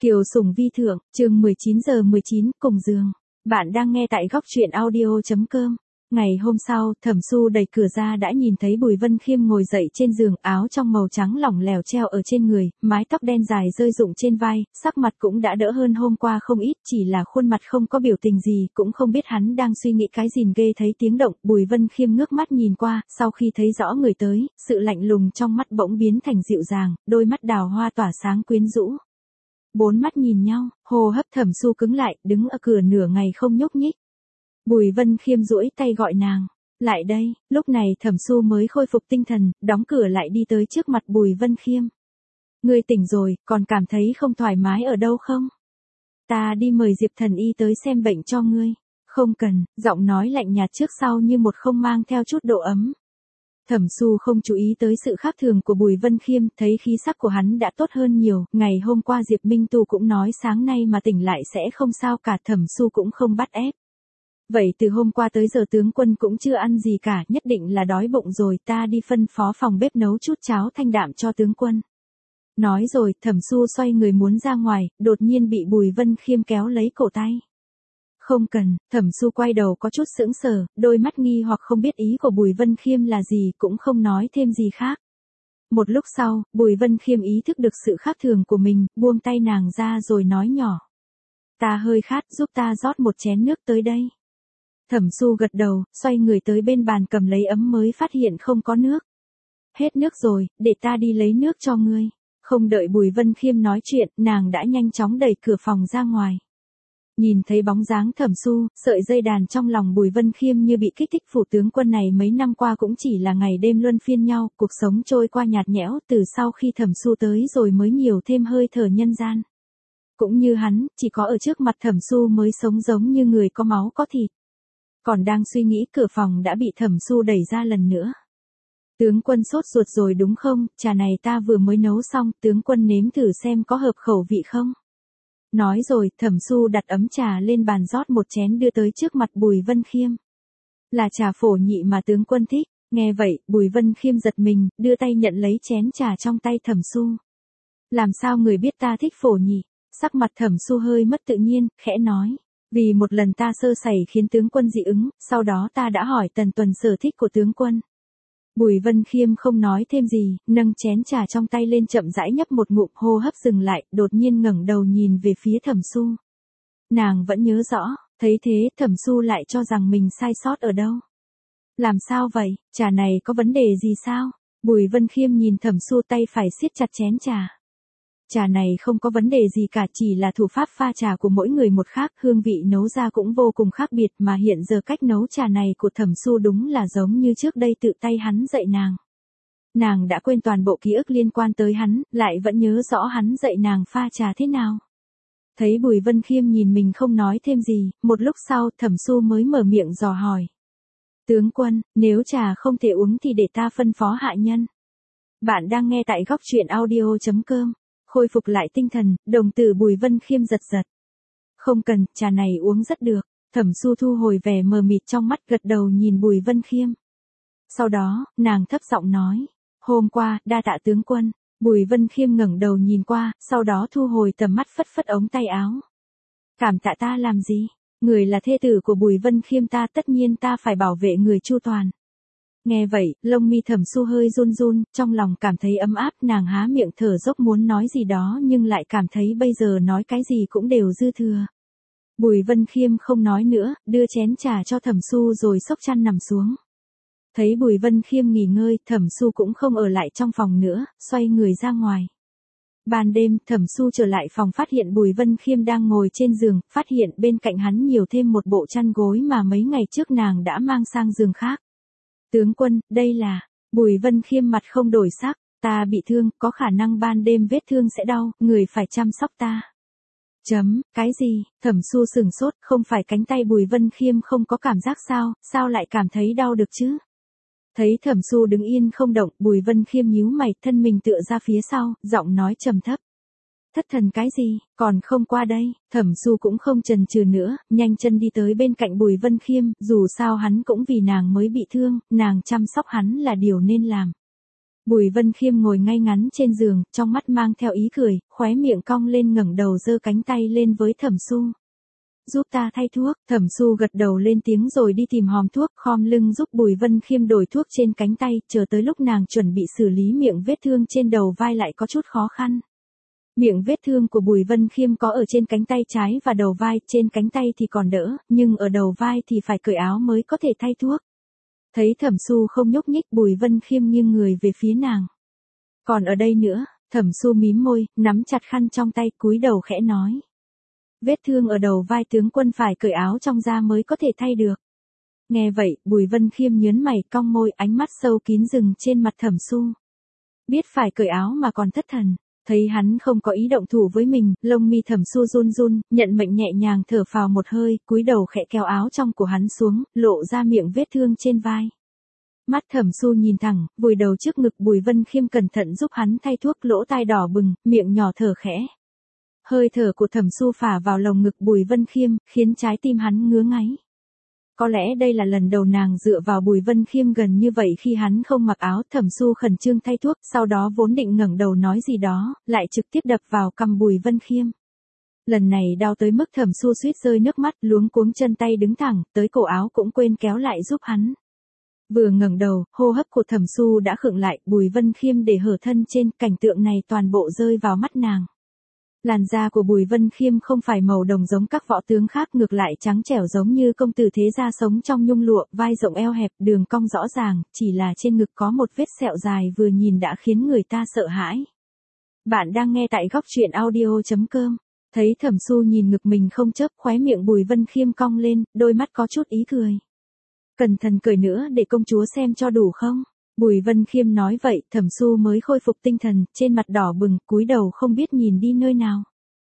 Kiều Sùng Vi Thượng, chương 19:19, cùng giường. Bạn đang nghe tại góc truyện audio.com. Ngày hôm sau, Thẩm Xu đẩy cửa ra đã nhìn thấy Bùi Vân Khiêm ngồi dậy trên giường, áo trong màu trắng lỏng lẻo treo ở trên người, mái tóc đen dài rơi rụng trên vai, sắc mặt cũng đã đỡ hơn hôm qua không ít, chỉ là khuôn mặt không có biểu tình gì, cũng không biết hắn đang suy nghĩ cái gì. Ghê thấy tiếng động, Bùi Vân Khiêm ngước mắt nhìn qua, sau khi thấy rõ người tới, sự lạnh lùng trong mắt bỗng biến thành dịu dàng, đôi mắt đào hoa tỏa sáng quyến rũ. Bốn mắt nhìn nhau, hô hấp Thẩm Xu cứng lại, đứng ở cửa nửa ngày không nhúc nhích. Bùi Vân Khiêm duỗi tay gọi nàng, lại đây. Lúc này Thẩm Xu mới khôi phục tinh thần, đóng cửa lại đi tới trước mặt Bùi Vân Khiêm. Ngươi tỉnh rồi, còn cảm thấy không thoải mái ở đâu không? Ta đi mời Diệp thần y tới xem bệnh cho ngươi. Không cần, giọng nói lạnh nhạt trước sau như một không mang theo chút độ ấm. Thẩm Xu không chú ý tới sự khác thường của Bùi Vân Khiêm, thấy khí sắc của hắn đã tốt hơn nhiều, ngày hôm qua Diệp Minh Tu cũng nói sáng nay mà tỉnh lại sẽ không sao cả, Thẩm Xu cũng không bắt ép. Vậy từ hôm qua tới giờ tướng quân cũng chưa ăn gì cả, nhất định là đói bụng rồi, ta đi phân phó phòng bếp nấu chút cháo thanh đạm cho tướng quân. Nói rồi, Thẩm Xu xoay người muốn ra ngoài, đột nhiên bị Bùi Vân Khiêm kéo lấy cổ tay. Không cần. Thẩm Xu quay đầu có chút sững sờ, đôi mắt nghi hoặc không biết ý của Bùi Vân Khiêm là gì, cũng không nói thêm gì khác. Một lúc sau, Bùi Vân Khiêm ý thức được sự khác thường của mình, buông tay nàng ra rồi nói nhỏ. Ta hơi khát, giúp ta rót một chén nước tới đây. Thẩm Xu gật đầu, xoay người tới bên bàn cầm lấy ấm mới phát hiện không có nước. Hết nước rồi, để ta đi lấy nước cho ngươi. Không đợi Bùi Vân Khiêm nói chuyện, nàng đã nhanh chóng đẩy cửa phòng ra ngoài. Nhìn thấy bóng dáng Thẩm Xu, sợi dây đàn trong lòng Bùi Vân Khiêm như bị kích thích. Phủ tướng quân này mấy năm qua cũng chỉ là ngày đêm luân phiên nhau, cuộc sống trôi qua nhạt nhẽo, từ sau khi Thẩm Xu tới rồi mới nhiều thêm hơi thở nhân gian. Cũng như hắn, chỉ có ở trước mặt Thẩm Xu mới sống giống như người có máu có thịt. Còn đang suy nghĩ, cửa phòng đã bị Thẩm Xu đẩy ra lần nữa. Tướng quân sốt ruột rồi đúng không, trà này ta vừa mới nấu xong, tướng quân nếm thử xem có hợp khẩu vị không. Nói rồi, Thẩm Xu đặt ấm trà lên bàn rót một chén đưa tới trước mặt Bùi Vân Khiêm. Là trà phổ nhị mà tướng quân thích. Nghe vậy, Bùi Vân Khiêm giật mình, đưa tay nhận lấy chén trà trong tay Thẩm Xu. Làm sao người biết ta thích phổ nhị? Sắc mặt Thẩm Xu hơi mất tự nhiên, khẽ nói. Vì một lần ta sơ sẩy khiến tướng quân dị ứng, sau đó ta đã hỏi Tần Tuần sở thích của tướng quân. Bùi Vân Khiêm không nói thêm gì, nâng chén trà trong tay lên chậm rãi nhấp một ngụm, hô hấp dừng lại, đột nhiên ngẩng đầu nhìn về phía Thẩm Xu. Nàng vẫn nhớ rõ, thấy thế Thẩm Xu lại cho rằng mình sai sót ở đâu. Làm sao vậy, trà này có vấn đề gì sao? Bùi Vân Khiêm nhìn Thẩm Xu tay phải siết chặt chén trà. Trà này không có vấn đề gì cả, chỉ là thủ pháp pha trà của mỗi người một khác, hương vị nấu ra cũng vô cùng khác biệt, mà hiện giờ cách nấu trà này của Thẩm Xu đúng là giống như trước đây tự tay hắn dạy nàng. Nàng đã quên toàn bộ ký ức liên quan tới hắn, lại vẫn nhớ rõ hắn dạy nàng pha trà thế nào. Thấy Bùi Vân Khiêm nhìn mình không nói thêm gì, một lúc sau Thẩm Xu mới mở miệng dò hỏi. Tướng quân, nếu trà không thể uống thì để ta phân phó hạ nhân. Bạn đang nghe tại góc truyện audio.com. Khôi phục lại tinh thần, đồng tử Bùi Vân Khiêm giật giật. Không cần, trà này uống rất được. Thẩm Xu thu hồi vẻ mờ mịt trong mắt, gật đầu nhìn Bùi Vân Khiêm. Sau đó, nàng thấp giọng nói. Hôm qua, đa tạ tướng quân. Bùi Vân Khiêm ngẩng đầu nhìn qua, sau đó thu hồi tầm mắt, phất phất ống tay áo. Cảm tạ ta làm gì? Người là thê tử của Bùi Vân Khiêm ta, tất nhiên ta phải bảo vệ người chu toàn. Nghe vậy, lông mi Thẩm Xu hơi run run, trong lòng cảm thấy ấm áp, nàng há miệng thở dốc muốn nói gì đó nhưng lại cảm thấy bây giờ nói cái gì cũng đều dư thừa. Bùi Vân Khiêm không nói nữa, đưa chén trà cho Thẩm Xu rồi xốc chăn nằm xuống. Thấy Bùi Vân Khiêm nghỉ ngơi, Thẩm Xu cũng không ở lại trong phòng nữa, xoay người ra ngoài. Ban đêm, Thẩm Xu trở lại phòng phát hiện Bùi Vân Khiêm đang ngồi trên giường, phát hiện bên cạnh hắn nhiều thêm một bộ chăn gối mà mấy ngày trước nàng đã mang sang giường khác. Tướng quân, đây là. Bùi Vân Khiêm mặt không đổi sắc. Ta bị thương, có khả năng ban đêm vết thương sẽ đau, người phải chăm sóc ta. Cái gì? Thẩm Xu sửng sốt, không phải cánh tay Bùi Vân Khiêm không có cảm giác sao lại cảm thấy đau được chứ? Thấy Thẩm Xu đứng yên không động, Bùi Vân Khiêm nhíu mày, thân mình tựa ra phía sau, giọng nói trầm thấp. Thất thần cái gì, còn không qua đây. Thẩm Xu cũng không chần chừ nữa, nhanh chân đi tới bên cạnh Bùi Vân Khiêm, dù sao hắn cũng vì nàng mới bị thương, nàng chăm sóc hắn là điều nên làm. Bùi Vân Khiêm ngồi ngay ngắn trên giường, trong mắt mang theo ý cười, khóe miệng cong lên ngẩng đầu giơ cánh tay lên với Thẩm Xu. Giúp ta thay thuốc, Thẩm Xu gật đầu lên tiếng rồi đi tìm hòm thuốc, khom lưng giúp Bùi Vân Khiêm đổi thuốc trên cánh tay, chờ tới lúc nàng chuẩn bị xử lý miệng vết thương trên đầu vai lại có chút khó khăn. Miệng vết thương của Bùi Vân Khiêm có ở trên cánh tay trái và đầu vai, trên cánh tay thì còn đỡ, nhưng ở đầu vai thì phải cởi áo mới có thể thay thuốc. Thấy Thẩm Xu không nhúc nhích, Bùi Vân Khiêm nghiêng người về phía nàng. Còn ở đây nữa, Thẩm Xu mím môi, nắm chặt khăn trong tay, cúi đầu khẽ nói. Vết thương ở đầu vai tướng quân phải cởi áo trong da mới có thể thay được. Nghe vậy, Bùi Vân Khiêm nhớn mày cong môi, ánh mắt sâu kín dừng trên mặt Thẩm Xu. Biết phải cởi áo mà còn thất thần. Thấy hắn không có ý động thủ với mình, lông mi Thẩm Xu run run, nhận mệnh nhẹ nhàng thở phào một hơi, cúi đầu khẽ kéo áo trong của hắn xuống, lộ ra miệng vết thương trên vai. Mắt Thẩm Xu nhìn thẳng, vùi đầu trước ngực Bùi Vân Khiêm cẩn thận giúp hắn thay thuốc, lỗ tai đỏ bừng, miệng nhỏ thở khẽ. Hơi thở của Thẩm Xu phả vào lồng ngực Bùi Vân Khiêm, khiến trái tim hắn ngứa ngáy. Có lẽ đây là lần đầu nàng dựa vào Bùi Vân Khiêm gần như vậy khi hắn không mặc áo. Thẩm Xu khẩn trương thay thuốc, sau đó vốn định ngẩng đầu nói gì đó, lại trực tiếp đập vào cằm Bùi Vân Khiêm. Lần này đau tới mức Thẩm Xu suýt rơi nước mắt, luống cuống chân tay đứng thẳng, tới cổ áo cũng quên kéo lại giúp hắn. Vừa ngẩng đầu, hô hấp của Thẩm Xu đã khựng lại, Bùi Vân Khiêm để hở thân trên, cảnh tượng này toàn bộ rơi vào mắt nàng. Làn da của Bùi Vân Khiêm không phải màu đồng giống các võ tướng khác, ngược lại trắng trẻo giống như công tử thế gia sống trong nhung lụa, vai rộng eo hẹp, đường cong rõ ràng, chỉ là trên ngực có một vết sẹo dài vừa nhìn đã khiến người ta sợ hãi. Bạn đang nghe tại góc truyện audio.com. Thấy Thẩm Xu nhìn ngực mình không chớp, khóe miệng Bùi Vân Khiêm cong lên, đôi mắt có chút ý cười. Cẩn thận cởi nữa để công chúa xem cho đủ không? Bùi Vân Khiêm nói vậy, Thẩm Xu mới khôi phục tinh thần, trên mặt đỏ bừng, cúi đầu không biết nhìn đi nơi nào.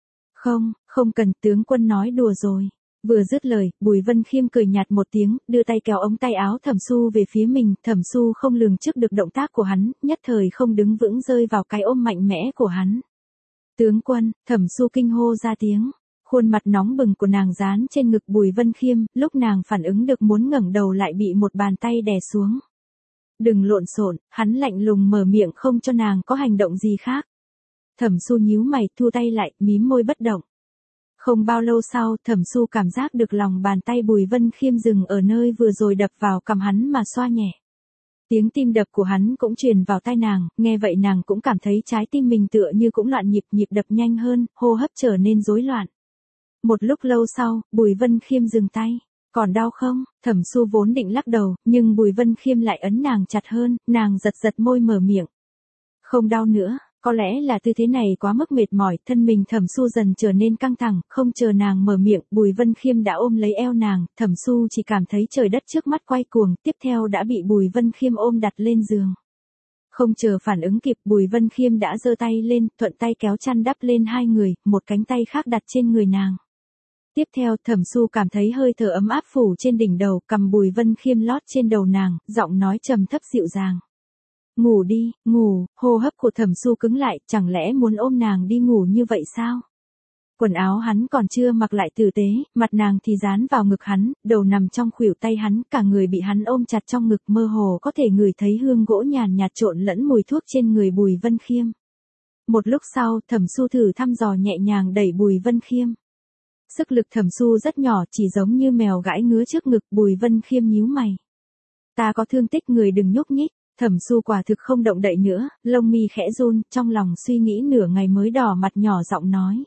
Không cần, tướng quân nói đùa rồi. Vừa dứt lời, Bùi Vân Khiêm cười nhạt một tiếng, đưa tay kéo ống tay áo Thẩm Xu về phía mình. Thẩm Xu không lường trước được động tác của hắn, nhất thời không đứng vững, rơi vào cái ôm mạnh mẽ của hắn. Tướng quân, Thẩm Xu kinh hô ra tiếng. Khuôn mặt nóng bừng của nàng dán trên ngực Bùi Vân Khiêm, lúc nàng phản ứng được muốn ngẩng đầu lại bị một bàn tay đè xuống. Đừng lộn xộn, hắn lạnh lùng mở miệng không cho nàng có hành động gì khác. Thẩm Xu nhíu mày, thu tay lại, mím môi bất động. Không bao lâu sau, Thẩm Xu cảm giác được lòng bàn tay Bùi Vân Khiêm dừng ở nơi vừa rồi đập vào cằm hắn mà xoa nhẹ. Tiếng tim đập của hắn cũng truyền vào tai nàng, nghe vậy nàng cũng cảm thấy trái tim mình tựa như cũng loạn nhịp, nhịp đập nhanh hơn, hô hấp trở nên rối loạn. Một lúc lâu sau, Bùi Vân Khiêm dừng tay. Còn đau không? Thẩm Xu vốn định lắc đầu, nhưng Bùi Vân Khiêm lại ấn nàng chặt hơn, nàng giật giật môi mở miệng. Không đau nữa, có lẽ là tư thế này quá mức mệt mỏi, thân mình Thẩm Xu dần trở nên căng thẳng, không chờ nàng mở miệng, Bùi Vân Khiêm đã ôm lấy eo nàng, Thẩm Xu chỉ cảm thấy trời đất trước mắt quay cuồng, tiếp theo đã bị Bùi Vân Khiêm ôm đặt lên giường. Không chờ phản ứng kịp, Bùi Vân Khiêm đã giơ tay lên, thuận tay kéo chăn đắp lên hai người, một cánh tay khác đặt trên người nàng. Tiếp theo, Thẩm Xu cảm thấy hơi thở ấm áp phủ trên đỉnh đầu, cầm Bùi Vân Khiêm lót trên đầu nàng, giọng nói trầm thấp dịu dàng. Ngủ đi, ngủ. Hô hấp của Thẩm Xu cứng lại, chẳng lẽ muốn ôm nàng đi ngủ như vậy sao? Quần áo hắn còn chưa mặc lại tử tế, mặt nàng thì dán vào ngực hắn, đầu nằm trong khuỷu tay hắn, cả người bị hắn ôm chặt trong ngực, mơ hồ có thể ngửi thấy hương gỗ nhàn nhạt trộn lẫn mùi thuốc trên người Bùi Vân Khiêm. Một lúc sau, Thẩm Xu thử thăm dò nhẹ nhàng đẩy Bùi Vân Khiêm. Sức lực Thẩm Xu rất nhỏ, chỉ giống như mèo gãi ngứa trước ngực. Bùi Vân Khiêm nhíu mày. Ta có thương tích, người đừng nhúc nhích. Thẩm Xu quả thực không động đậy nữa, lông mi khẽ run, trong lòng suy nghĩ nửa ngày mới đỏ mặt nhỏ giọng nói.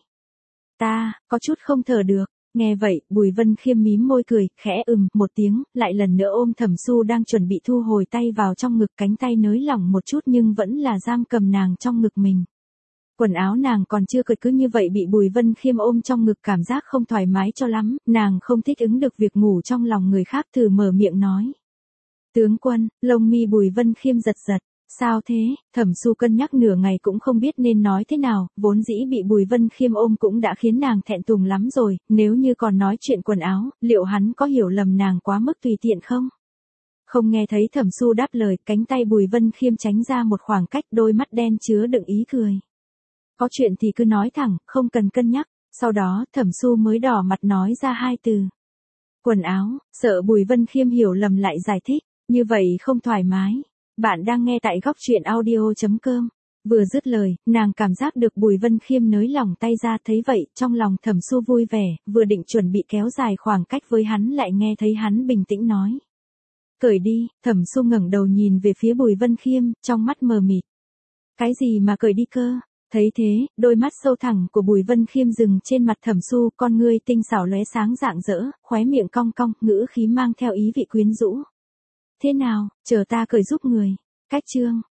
Ta, có chút không thở được. Nghe vậy, Bùi Vân Khiêm mím môi cười, khẽ một tiếng, lại lần nữa ôm Thẩm Xu đang chuẩn bị thu hồi tay vào trong ngực, cánh tay nới lỏng một chút nhưng vẫn là giam cầm nàng trong ngực mình. Quần áo nàng còn chưa cởi, cứ như vậy bị Bùi Vân Khiêm ôm trong ngực, cảm giác không thoải mái cho lắm, nàng không thích ứng được việc ngủ trong lòng người khác, thử mở miệng nói. Tướng quân, lông mi Bùi Vân Khiêm giật giật. Sao thế? Thẩm Xu cân nhắc nửa ngày cũng không biết nên nói thế nào, vốn dĩ bị Bùi Vân Khiêm ôm cũng đã khiến nàng thẹn thùng lắm rồi, nếu như còn nói chuyện quần áo, liệu hắn có hiểu lầm nàng quá mức tùy tiện không? Không nghe thấy Thẩm Xu đáp lời, cánh tay Bùi Vân Khiêm tránh ra một khoảng cách, đôi mắt đen chứa đựng ý cười. Có chuyện thì cứ nói thẳng, không cần cân nhắc. Sau đó, Thẩm Xu mới đỏ mặt nói ra hai từ. Quần áo. Sợ Bùi Vân Khiêm hiểu lầm lại giải thích. Như vậy không thoải mái. Bạn đang nghe tại góc truyện audio.com. Vừa dứt lời, nàng cảm giác được Bùi Vân Khiêm nới lỏng tay ra, thấy vậy, trong lòng Thẩm Xu vui vẻ, vừa định chuẩn bị kéo dài khoảng cách với hắn lại nghe thấy hắn bình tĩnh nói. Cởi đi. Thẩm Xu ngẩng đầu nhìn về phía Bùi Vân Khiêm, trong mắt mờ mịt. Cái gì mà cởi đi cơ? Thấy thế, đôi mắt sâu thẳng của Bùi Vân Khiêm dừng trên mặt Thẩm Xu, con ngươi tinh xảo lóe sáng rạng rỡ, khóe miệng cong cong, ngữ khí mang theo ý vị quyến rũ. Thế nào, chờ ta cởi giúp người. Cách chương